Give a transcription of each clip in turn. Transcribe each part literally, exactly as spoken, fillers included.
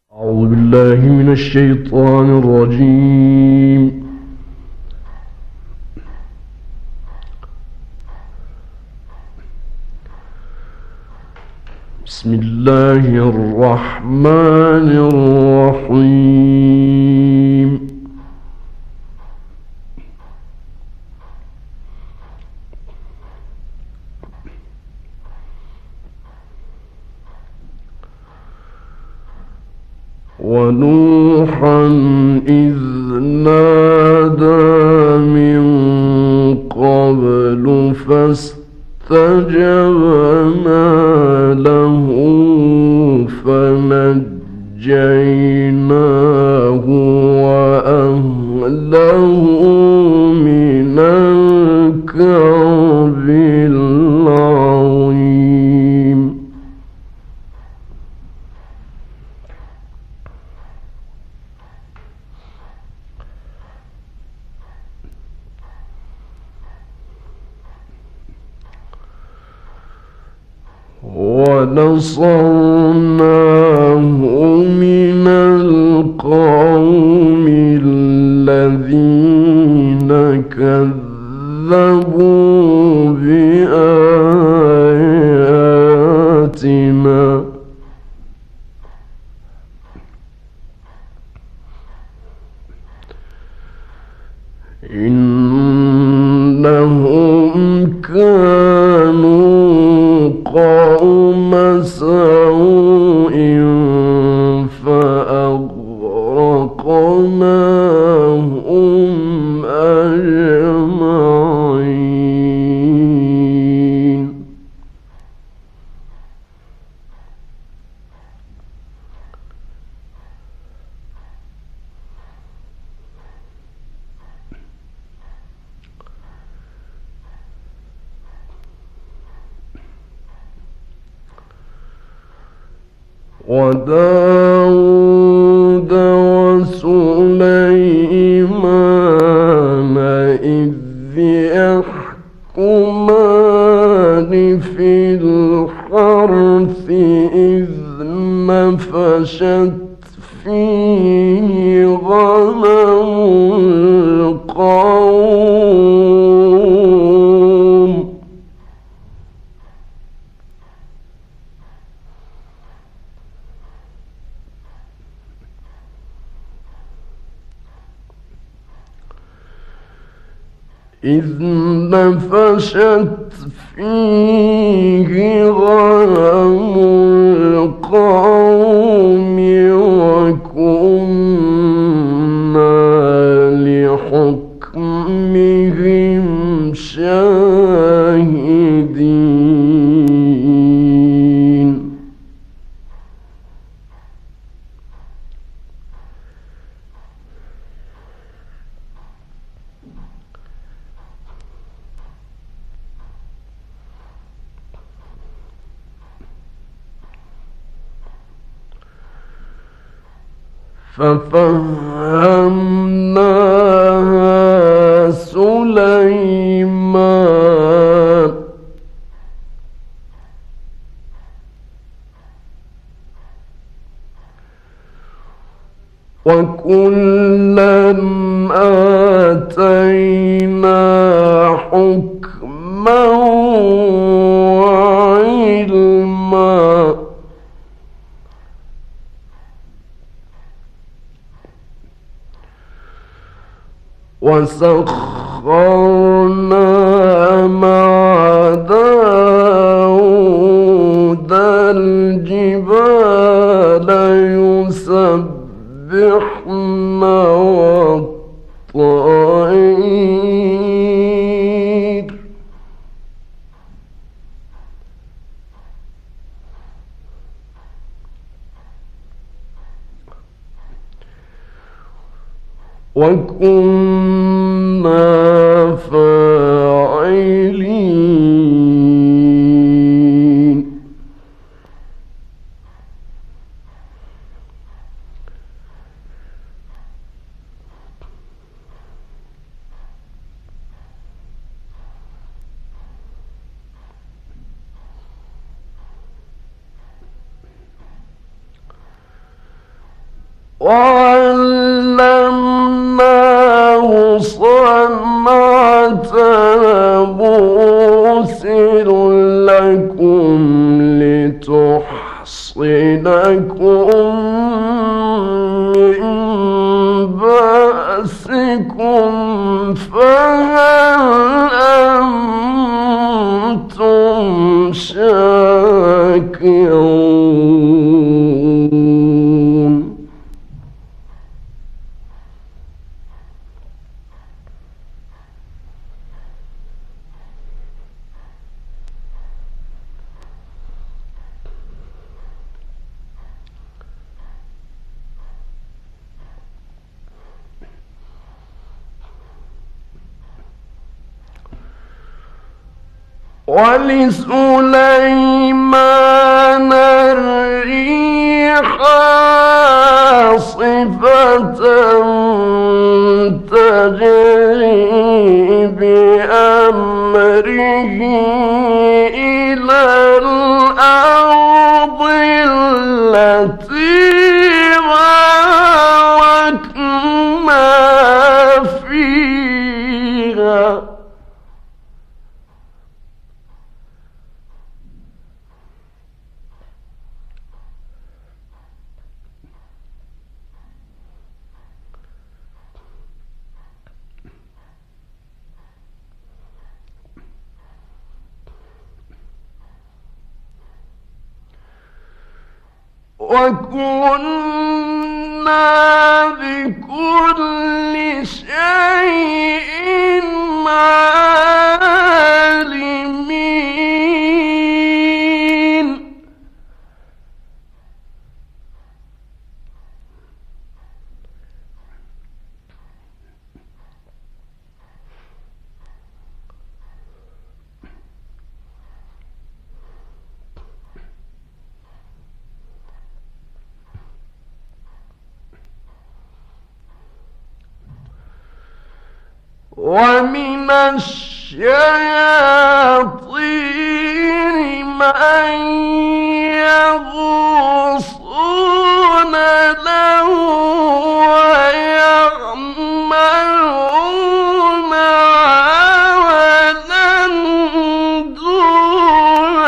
أعوذ بالله من الشيطان الرجيم. بسم الله الرحمن الرحيم. ونوحا إذ نادى من قبل فاستجبنا له فنجيناه وأهله من الكرب العظيم. ونصرناه من القوم الذين كذبوا بآياتنا إنهم كانوا قوم سوء فأغرقناهم أجمعين. وداود وسليمان إذ يحكمان في الحرث إذ نفشت فيه غنم القوم إذ نفشت فيه غنم القوم وكنا لحكمهم شاهدين. ففهمناها سليمان وكلا آتينا حكما وعلما وسخرنا مع داود الجبال يسبحن والطير وكنا فاعلين. وعلمناه صنعة لبوس لكم لتحصنكم من بأسكم فهل أنتم شاكرون؟ ولسليمان الريح عاصفة تجري بأمره إلى الأرض التي باركنا فيها وكنا بكل شيء عالمين ومن الشياطين من يغوصون له ويعملون عملا دون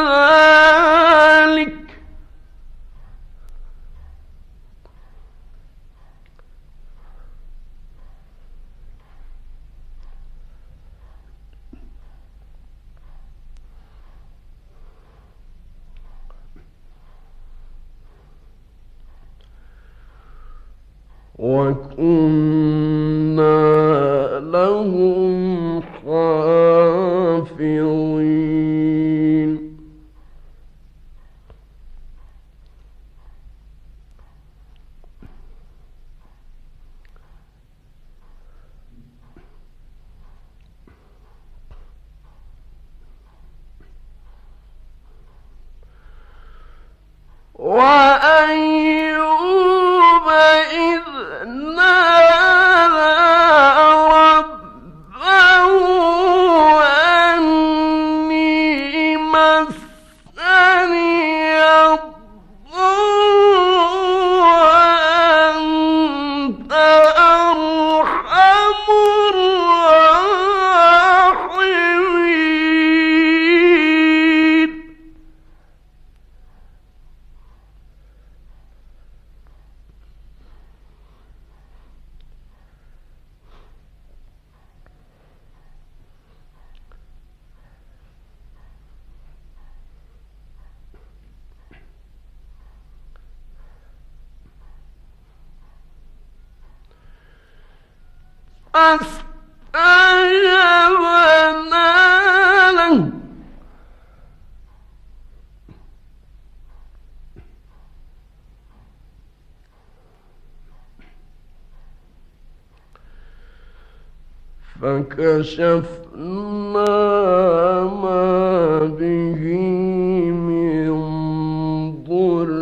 ذلك وكنا لهم حافظين وأيوب إذ نادى ربه أني مسني الضر وأنت أرحم الراحمين فاستجبنا له فكشفنا ما به من ضر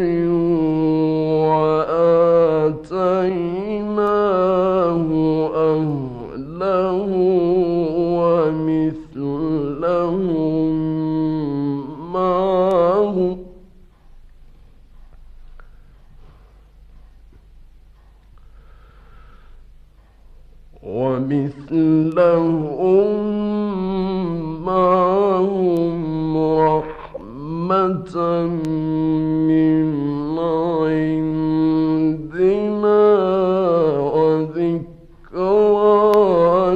وآتيناه أهله ومثلهم معه ومثلهم معهم رحمة من عندنا وذكرى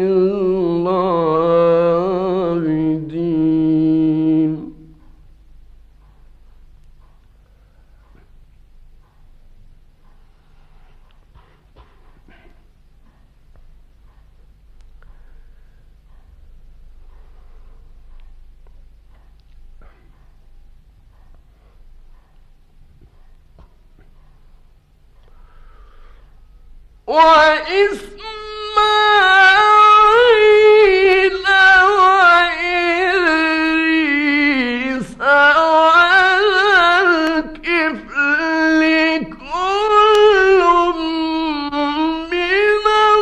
للعابدين. وإسماعيل وإدريس وذا الكفل كل من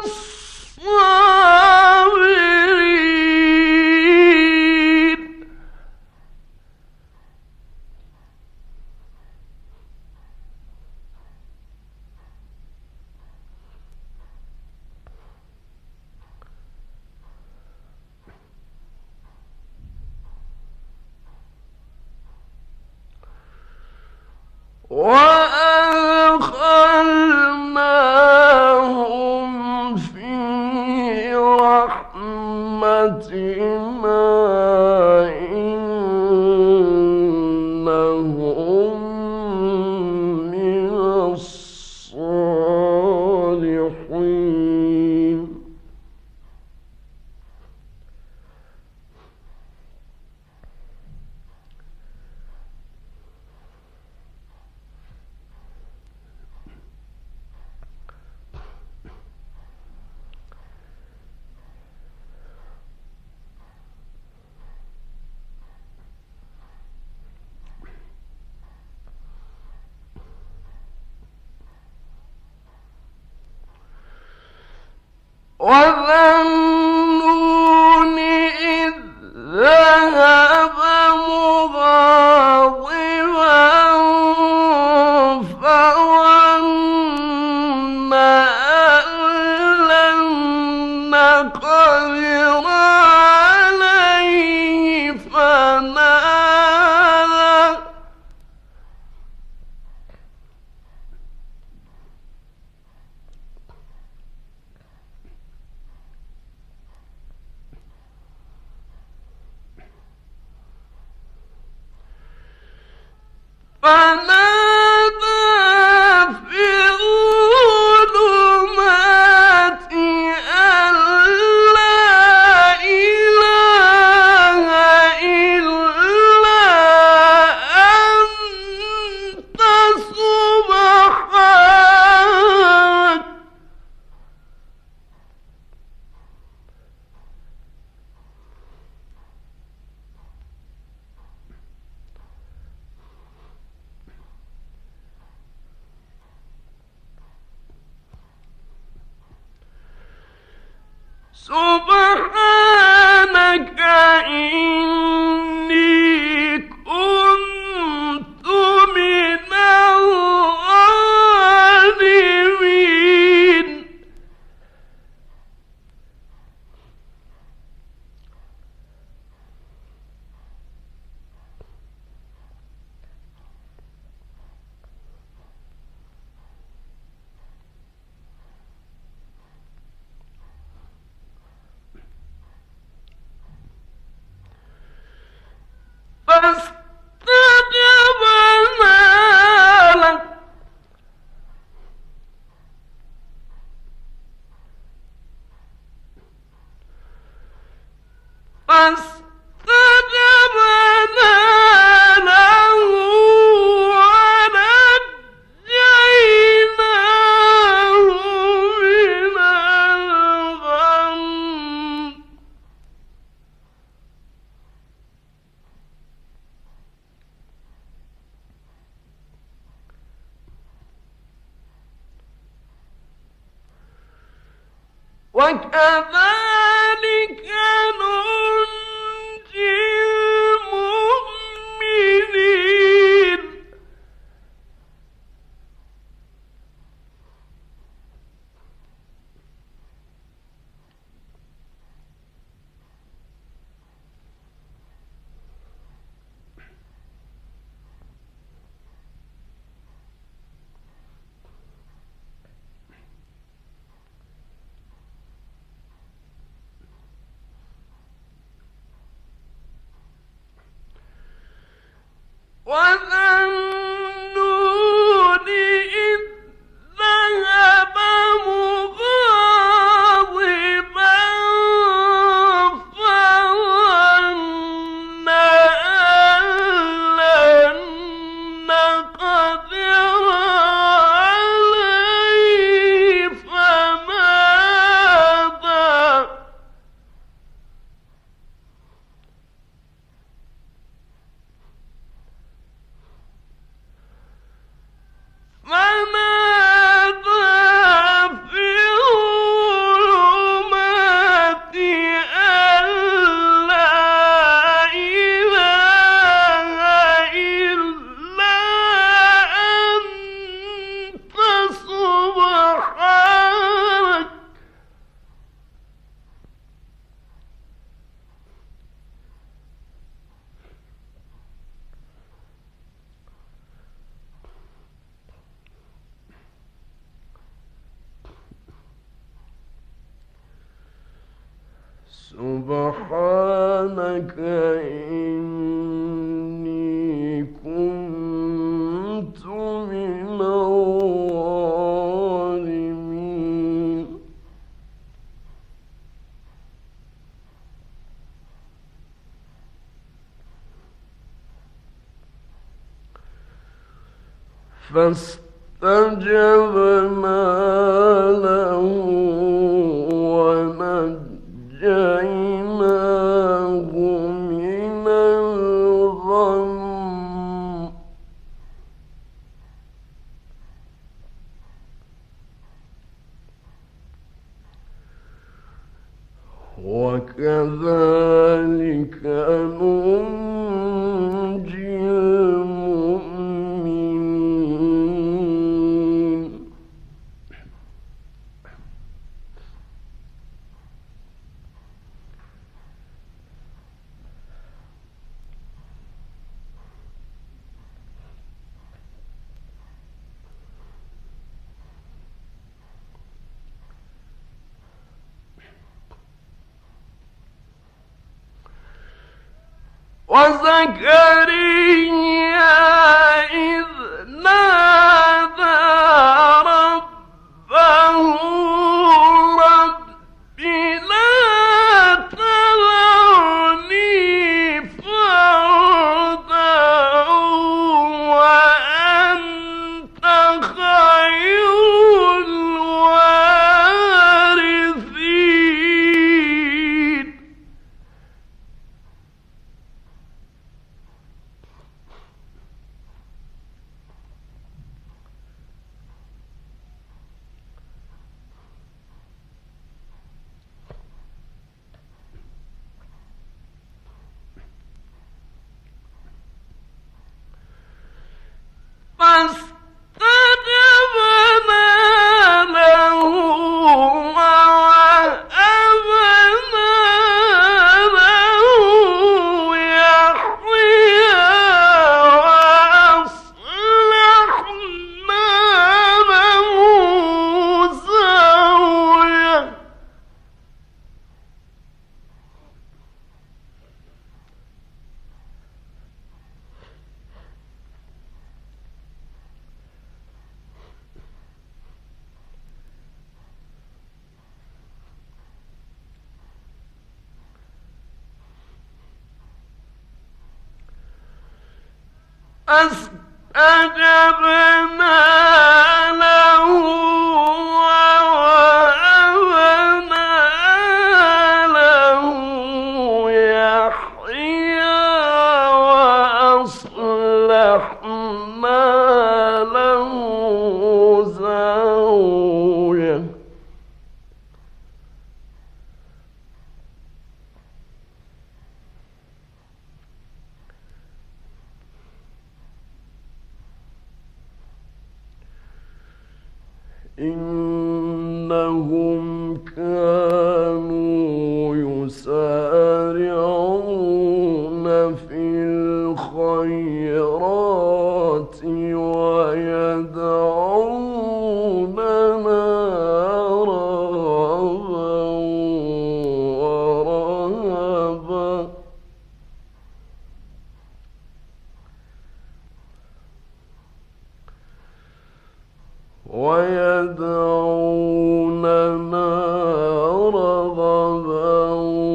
الصابرين. وأدخلناهم في رحمتنا إنهم من الصالحين. وذا النون إذ ذهب مغاضبا فظن أن لن نقدر عليه فنادى فنادى في الظلمات أن لا إله إلا أنت سبحانك سبحانك إني كنت من الظالمين. فاستجبنا لك فاستجبنا له ونجيناه من الغم. وكذلك ننجي المؤمنين. وذنون إذ ذهب مغاضبا فظن أن لن نقدر عليه فنادى فنادى في الظلمات أن لا إله إلا أنت سبحانك سبحانك إني كنت من الظالمين فاستجبنا له ونجيناه من الغم وكذلك ننجي المؤمنين وزكريا إذ نادى ربه رب لا تذرني فردا وأنت خير الوارثين فاستجبنا له ووهبنا له يحيى وأصلحنا له زوجه فاستجبنا له ووهبنا له يحيى وأصلحنا له زوجه إنهم كانوا يسارعون في الخيرات ويدعوننا رغبا ورهبا ويدعوننا رغبا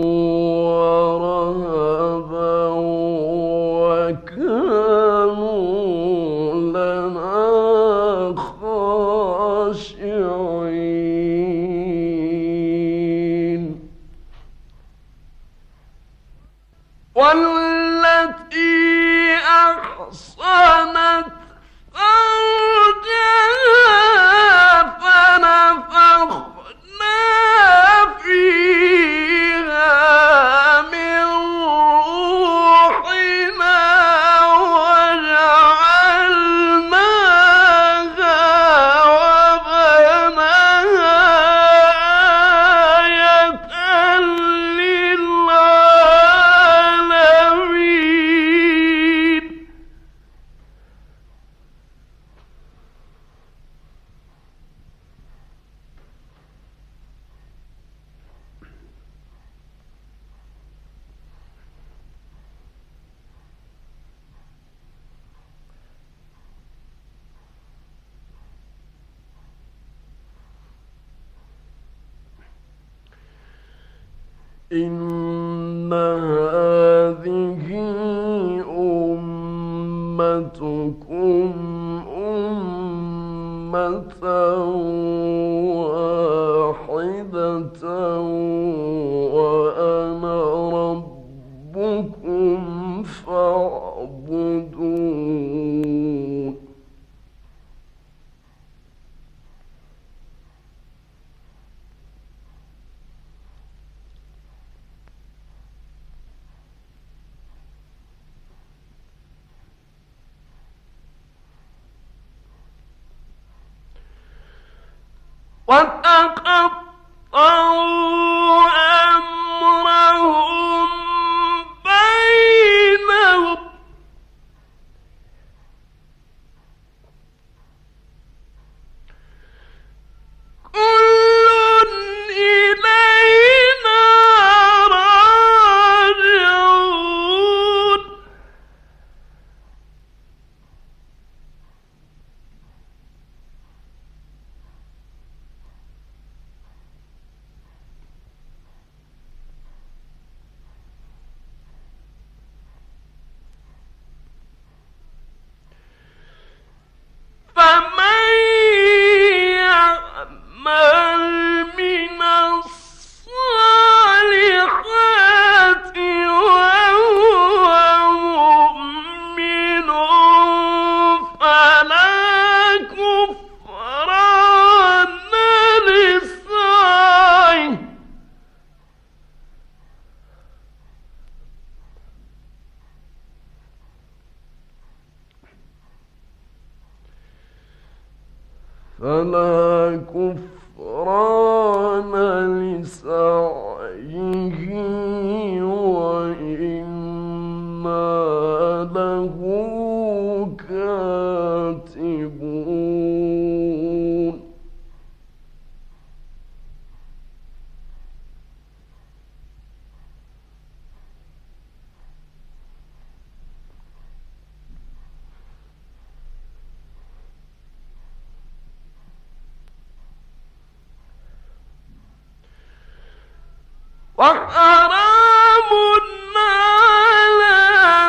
ورهبا وكانوا لنا خاشعين. والتي أحصنت فرجها فنفخنا فيها من روحنا وجعلناها وبناها آية للعالمين. إن هذه أمتكم أمة واحدة وأنا ربكم فاعبدون. وتقطعوا أمرهم بينهم كل إلينا راجعون. فمن يعمل من الصالحات وهو مؤمن فلا كفران لسعيه فلا كفران لسعيه وإنا له كاتبون. وحرام على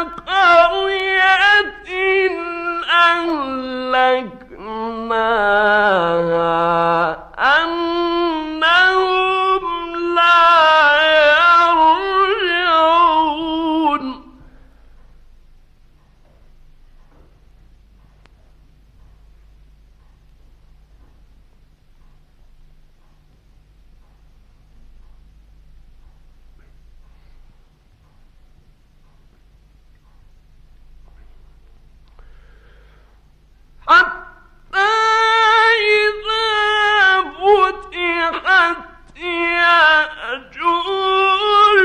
قرية أهلكناها أنهم لا يرجعون. حتى إذا فتحت يأجوج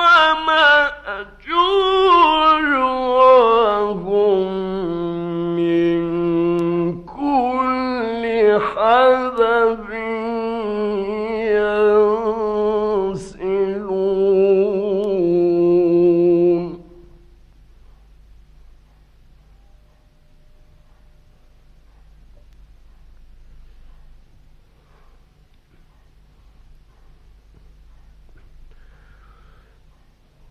ومأجوج وهم من كل حدب ينسلون.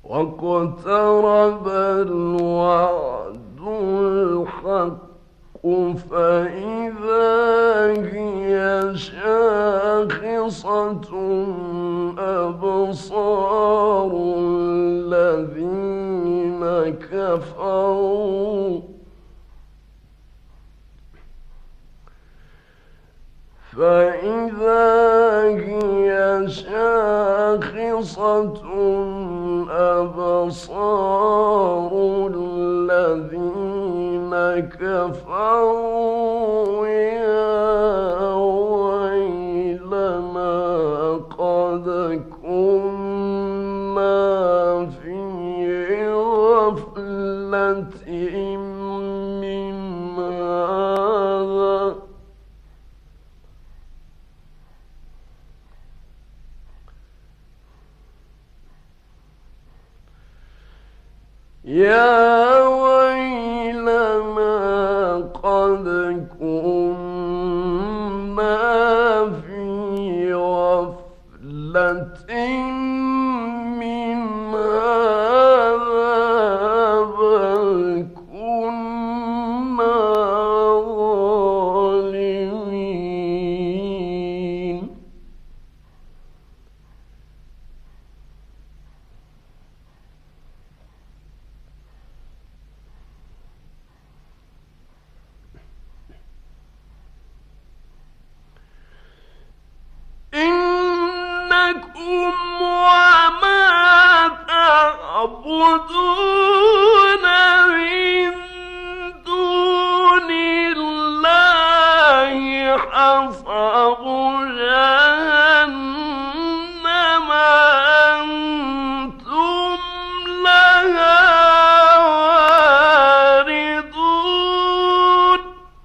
واقترب الوعد الحق فإذا هي شاخصة أبصار الذين كفروا فإذا هي شاخصة أبصار الذين كفروا يا ويلنا قد كنا في غفلة من هذا يا ويلنا قد كنا في غفلة من هذا بل كنا ظالمين إنكم وما تعبدون من دون الله حصب جهنم أنتم لها واردون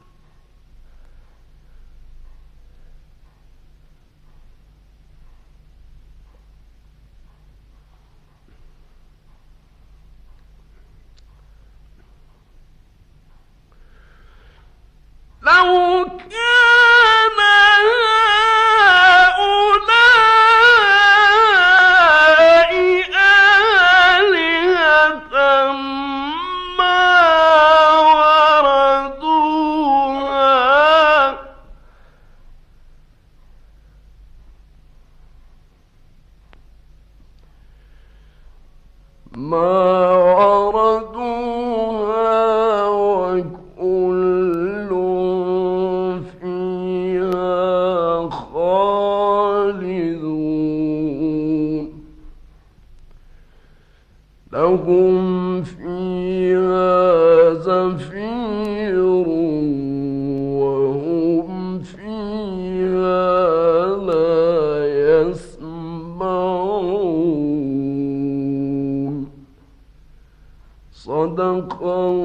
لو كان هؤلاء آلهة ما وردوها ما وردوها وكل فيها خالدون لهم فيها زفير وهم فيها لا يسمعون صدق